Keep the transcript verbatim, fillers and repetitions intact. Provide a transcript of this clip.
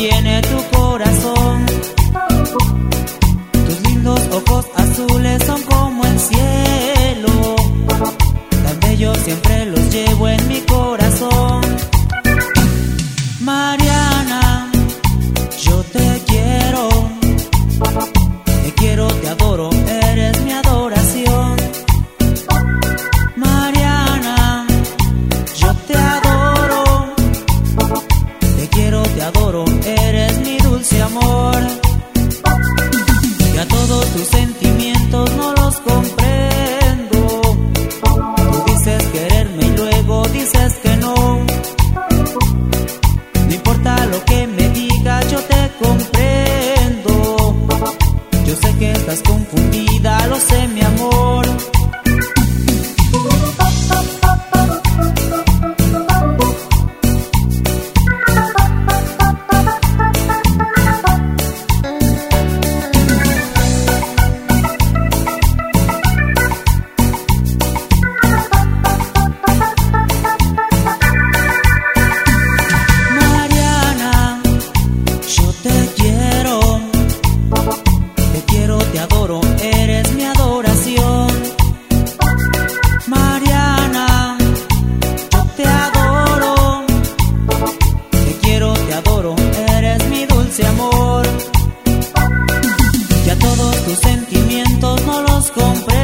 tiene tu corazón. Tus lindos ojos azules son como el cielo, tan bellos siempre los llevo en mi corazón. Mariana, yo te quiero, te quiero, te adoro, eres mi adoración. Mariana, yo te adoro, te quiero, te adoro, eres mi dulce amor. Ya todos tus sentimientos no los comprendo. Tú dices quererme y luego dices que no. No importa lo que me digas, yo te comprendo. Yo sé que estás confundida, lo sé, mi amor. Te adoro, eres mi adoración. Mariana, yo te adoro, te quiero, te adoro, eres mi dulce amor. Ya todos tus sentimientos no los comprendo.